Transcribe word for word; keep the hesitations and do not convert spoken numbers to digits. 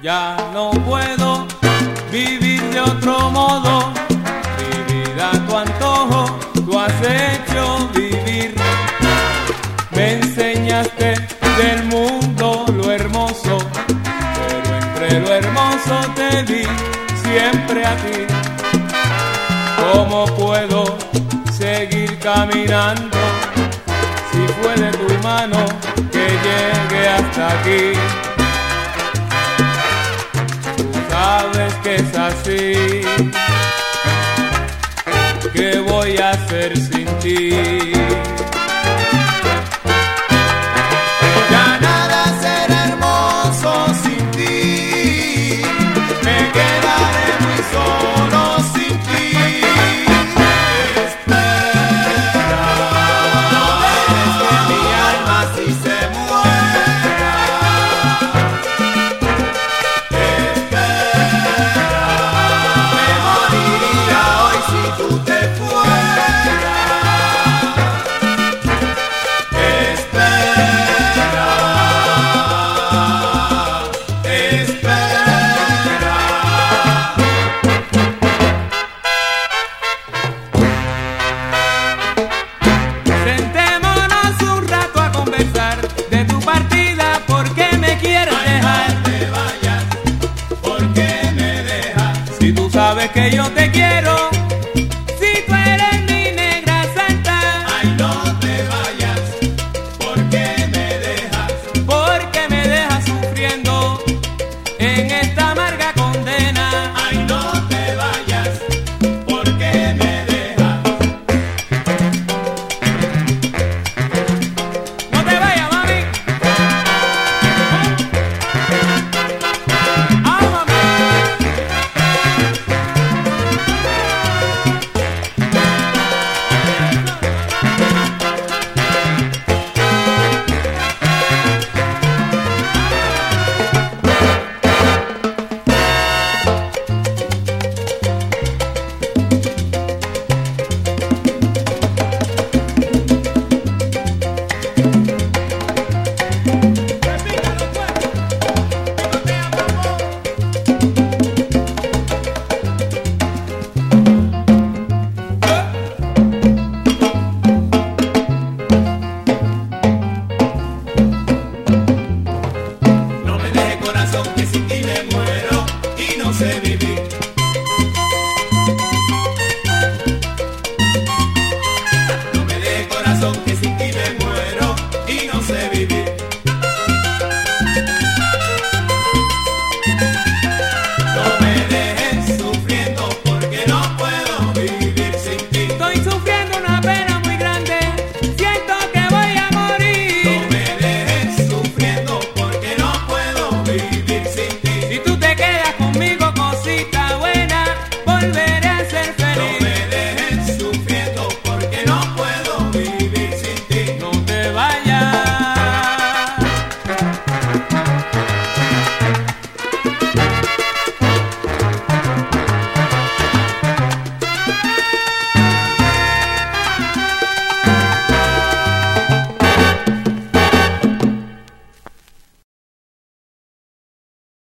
Ya no puedo vivir de otro modo, mi vida a tu antojo, tú has hecho vivir. Me enseñaste del mundo lo hermoso, pero entre lo hermoso te vi siempre a ti. ¿Cómo puedo seguir caminando si fue de tu mano que llegué hasta aquí? Sabes que es así, ¿qué voy a hacer sin ti? Ya nada será hermoso sin ti, me quedaré muy solo sin ti. Espera, no dejes que mi alma así se muera. Que yo te